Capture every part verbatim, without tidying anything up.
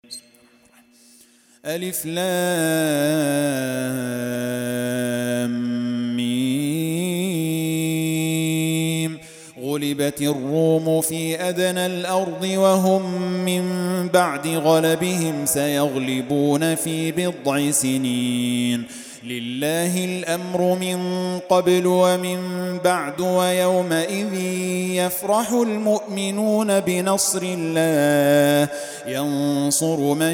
ألف لام ميم. غلبت الروم في أدنى الأرض وهم من بعد غلبهم سيغلبون في بضع سنين. لله الأمر من قبل ومن بعد ويومئذ يفرح المؤمنون بنصر الله ينصر من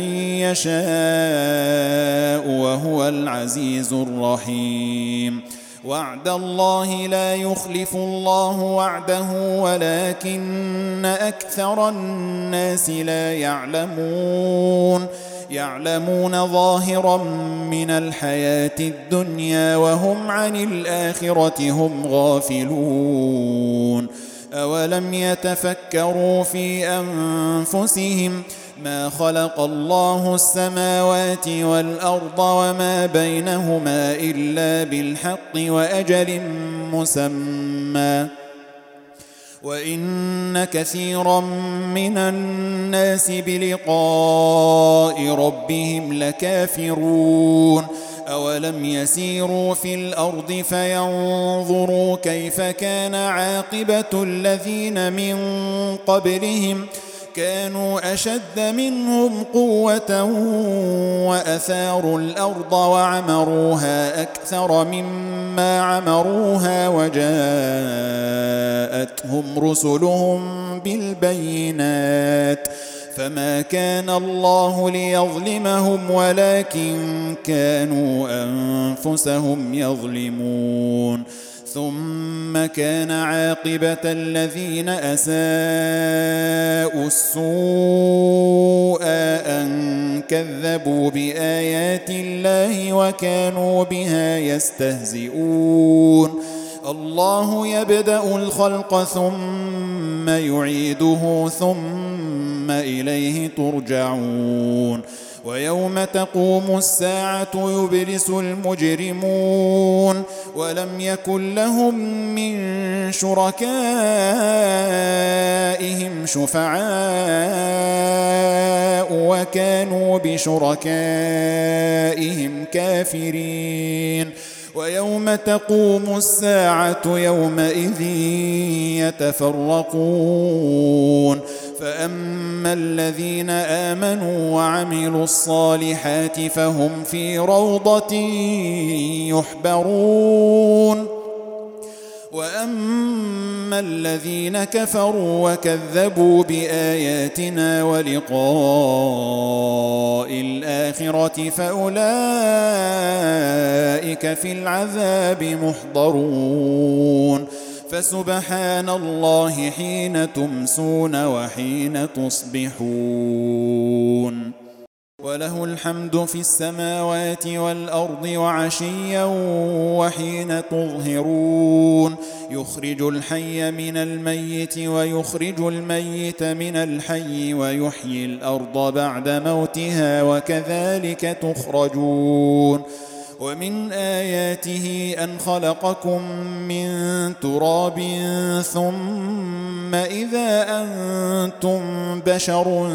يشاء وهو العزيز الرحيم. وعد الله لا يخلف الله وعده ولكن أكثر الناس لا يعلمون يعلمون ظاهرا من الحياة الدنيا وهم عن الآخرة هم غافلون. أولم يتفكروا في أنفسهم ما خلق الله السماوات والأرض وما بينهما إلا بالحق وأجل مسمى وإن كثيرا من الناس بلقاء ربهم لكافرون. أولم يسيروا في الأرض فينظروا كيف كان عاقبة الذين من قبلهم كانوا أشد منهم قوة وأثاروا الأرض وعمروها أكثر مما عمروها وجاءتهم رسلهم بالبينات فما كان الله ليظلمهم ولكن كانوا أنفسهم يظلمون. ثم كان عاقبة الذين أساءوا السوء أن كذبوا بآيات الله وكانوا بها يستهزئون. الله يبدأ الخلق ثم يعيده ثم إليه ترجعون. ويوم تقوم الساعة يبلس المجرمون ولم يكن لهم من شركائهم شفعاء وكانوا بشركائهم كافرين. ويوم تقوم الساعة يومئذ يتفرقون فأما الذين آمنوا وعملوا الصالحات فهم في روضة يحبرون وأما الذين كفروا وكذبوا بآياتنا ولقاء الآخرة فأولئك في العذاب محضرون. فسبحان الله حين تمسون وحين تصبحون. وله الحمد في السماوات والأرض وعشيا وحين تظهرون. يخرج الحي من الميت ويخرج الميت من الحي ويحيي الأرض بعد موتها وكذلك تخرجون. ومن آياته أن خلقكم من تراب ثم إذا أنتم بشر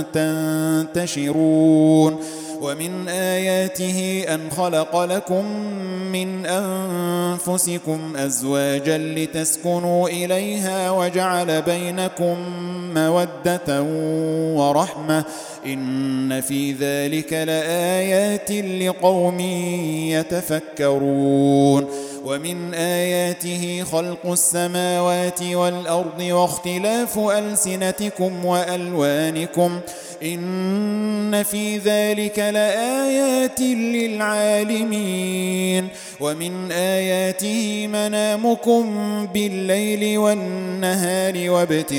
تنتشرون. ومن آياته أن خلق لكم من أنفسكم أزواجا لتسكنوا إليها وجعل بينكم مودة ورحمة إن في ذلك لآيات لقوم يتفكرون. ومن آياته خلق السماوات والأرض واختلاف ألسنتكم وألوانكم إن في ذلك لآيات للعالمين. ومن آياته منامكم بالليل والنهار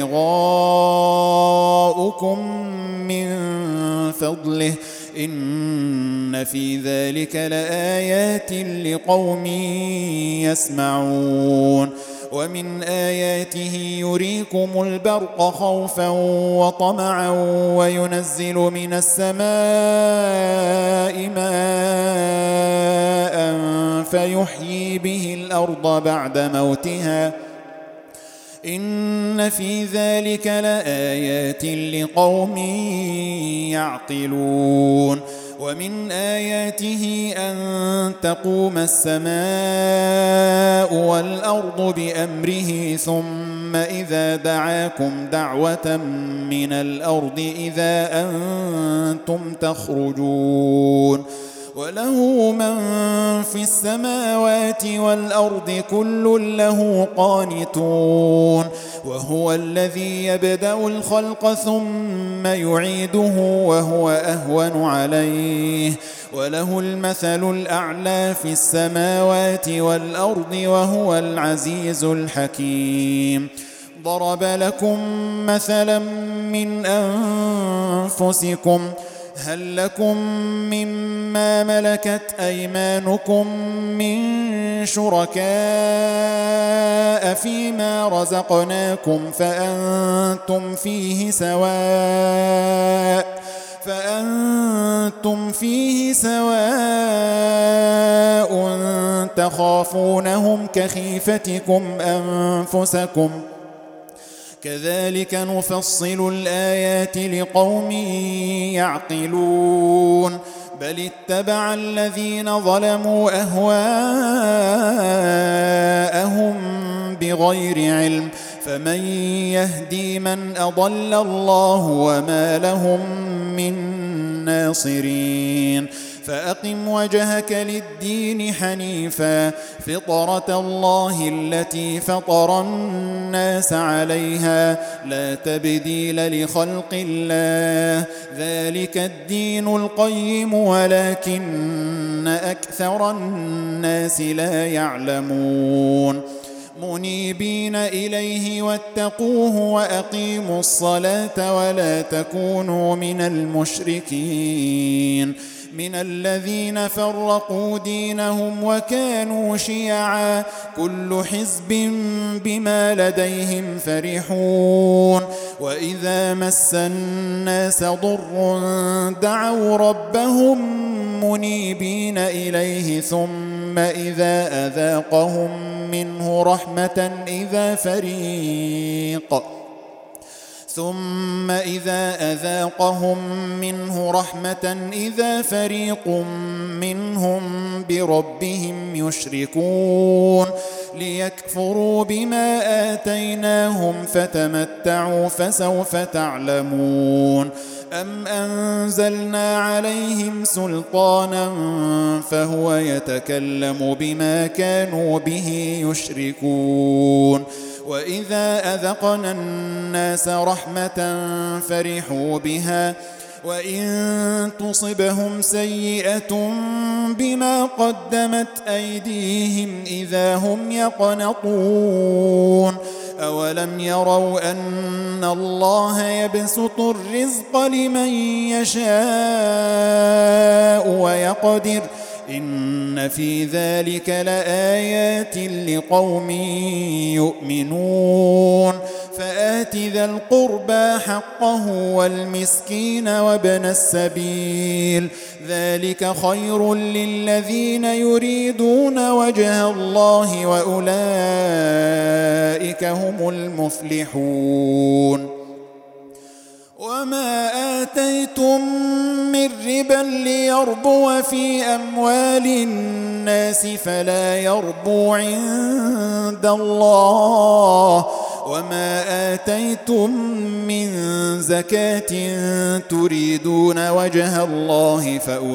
وابتغاؤكم من فضله إن في ذلك لآيات لقوم يسمعون. ومن آياته يريكم البرق خوفا وطمعا وينزل من السماء ماء فيحيي به الأرض بعد موتها إن في ذلك لآيات لقوم يعقلون ومن آياته أن تقوم السماء والأرض بأمره ثم إذا دعاكم دعوة من الأرض إذا أنتم تخرجون وله من في السماوات والأرض كل له قانتون وهو الذي يبدأ الخلق ثم يعيده وهو أهون عليه وله المثل الأعلى في السماوات والأرض وهو العزيز الحكيم ضرب لكم مثلا من أنفسكم هل لكم مما ملكت أيمانكم من شركاء فيما رزقناكم فأنتم فيه سواء فأنتم فيه سواء تخافونهم كخيفتكم أنفسكم كذلك نفصل الآيات لقوم يعقلون بل اتبع الذين ظلموا أهواءهم بغير علم فمن يهدي من أضل الله وما لهم من ناصرين فأقم وجهك للدين حنيفا فطرة الله التي فطر الناس عليها لا تبديل لخلق الله ذلك الدين القيم ولكن أكثر الناس لا يعلمون منيبين إليه واتقوه وأقيموا الصلاة ولا تكونوا من المشركين من الذين فرقوا دينهم وكانوا شيعا كل حزب بما لديهم فرحون وإذا مس الناس ضر دعوا ربهم منيبين إليه ثم إذا أذاقهم منه رحمة إذا فريق ثم إذا أذاقهم منه رحمة إذا فريق منهم بربهم يشركون ليكفروا بما آتيناهم فتمتعوا فسوف تعلمون أم أنزلنا عليهم سلطانا فهو يتكلم بما كانوا به يشركون وإذا أذقنا الناس رحمة فرحوا بها وإن تصبهم سيئة بما قدمت أيديهم إذا هم يقنطون أولم يروا أن الله يبسط الرزق لمن يشاء ويقدر إن في ذلك لآيات لقوم يؤمنون فآت ذا القربى حقه والمسكين وابن السبيل ذلك خير للذين يريدون وجه الله وأولئك هم المفلحون وما آتيتم من ربا ليربو في أموال الناس فلا يربو عند الله وما آتيتم من زكاة تريدون وجه الله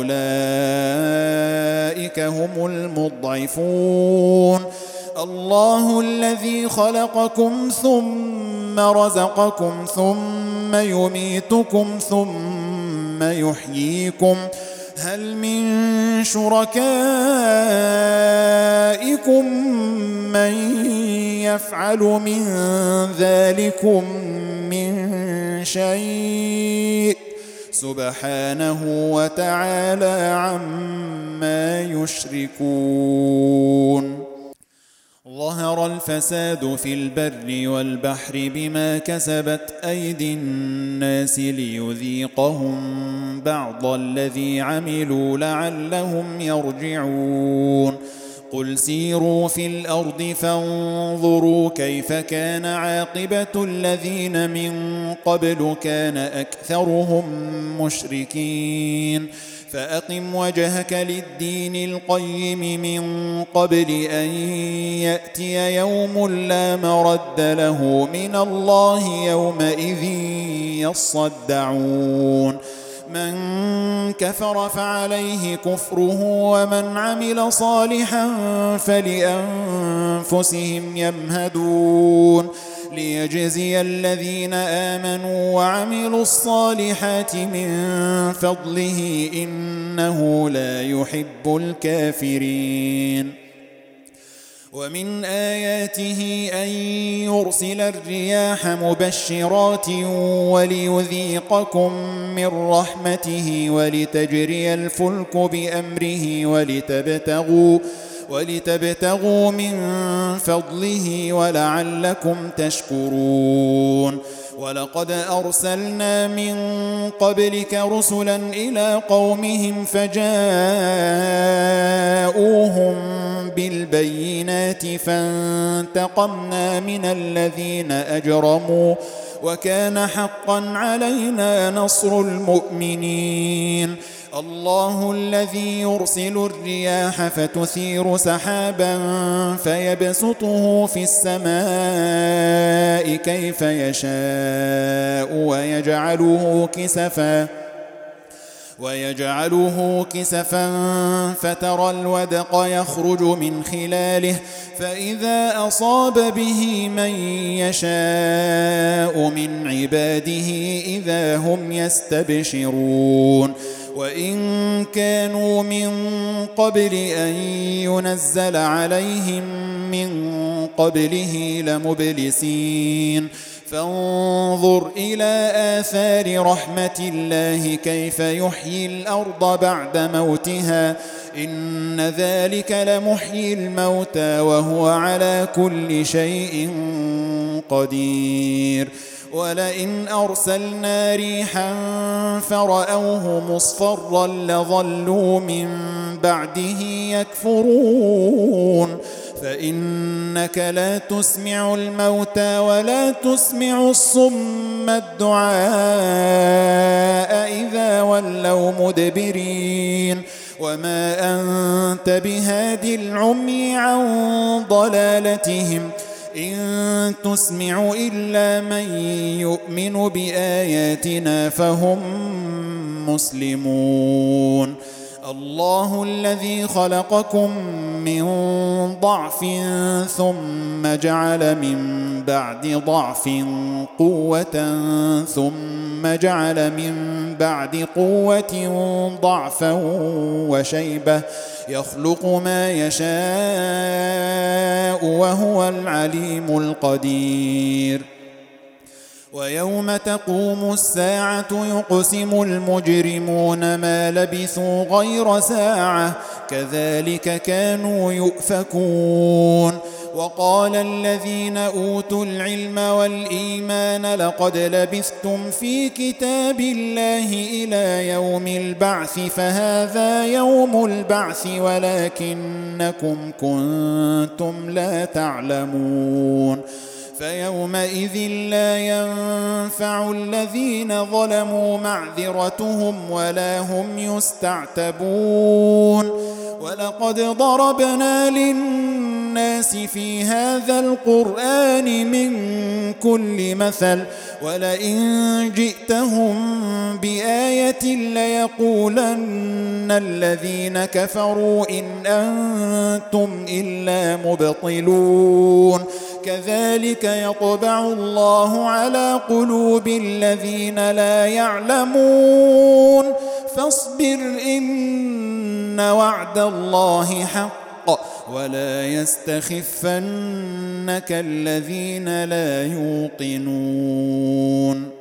فأولئك هم المضعفون الله الذي خلقكم ثم رزقكم ثم يميتكم ثم يحييكم هل من شركائكم من يفعل من ذلكم من شيء سبحانه وتعالى عما يشركون ظهر الفساد في البر والبحر بما كسبت أيدي الناس ليذيقهم بعض الذي عملوا لعلهم يرجعون قل سيروا في الأرض فانظروا كيف كان عاقبة الذين من قبل كان أكثرهم مشركين فأقم وجهك للدين القيم من قبل أن يأتي يوم لا مرد له من الله يومئذ يصدعون من كفر فعليه كفره ومن عمل صالحا فلأنفسهم يمهدون ليجزي الذين آمنوا وعملوا الصالحات من فضله إنه لا يحب الكافرين ومن آياته أن يرسل الرياح مبشرات وليذيقكم من رحمته ولتجري الفلك بأمره ولتبتغوا ولتبتغوا من فضله ولعلكم تشكرون ولقد أرسلنا من قبلك رسلا إلى قومهم فجاءوهم بالبينات فانتقمنا من الذين أجرموا وكان حقا علينا نصر المؤمنين الله الذي يرسل الرياح فتثير سحابا فيبسطه في السماء كيف يشاء ويجعله كسفا ويجعله كسفا فترى الودق يخرج من خلاله فإذا أصاب به من يشاء من عباده إذا هم يستبشرون وإن كانوا من قبل أن ينزل عليهم من قبله لمبلسين فانظر إلى آثار رحمة الله كيف يحيي الأرض بعد موتها إن ذلك لمحيي الموتى وهو على كل شيء قدير ولئن أرسلنا ريحا فرأوه مصفرا لظلوا من بعده يكفرون فإنك لا تسمع الموتى ولا تسمع الصم الدعاء إذا ولوا مدبرين وما أنت بهادي العمي عن ضلالتهم إن تسمع إلا من يؤمن بآياتنا فهم مسلمون الله الذي خلقكم من ضعف ثم جعل من بعد ضعف قوة ثم جعل من بعد قوة ضعفا وشيبة يخلق ما يشاء وهو العليم القدير ويوم تقوم الساعة يقسم المجرمون ما لبثوا غير ساعة كذلك كانوا يؤفكون وقال الذين أوتوا العلم والإيمان لقد لبثتم في كتاب الله إلى يوم البعث فهذا يوم البعث ولكنكم كنتم لا تعلمون فيومئذ لا ينفع الذين ظلموا معذرتهم ولا هم يستعتبون ولقد ضربنا للناس في هذا القرآن من كل مثل ولئن جئتهم بآية ليقولن الذين كفروا إن أنتم إلا مبطلون كذلك يطبع الله على قلوب الذين لا يعلمون فاصبر إن وعد الله حق ولا يستخفنك الذين لا يوقنون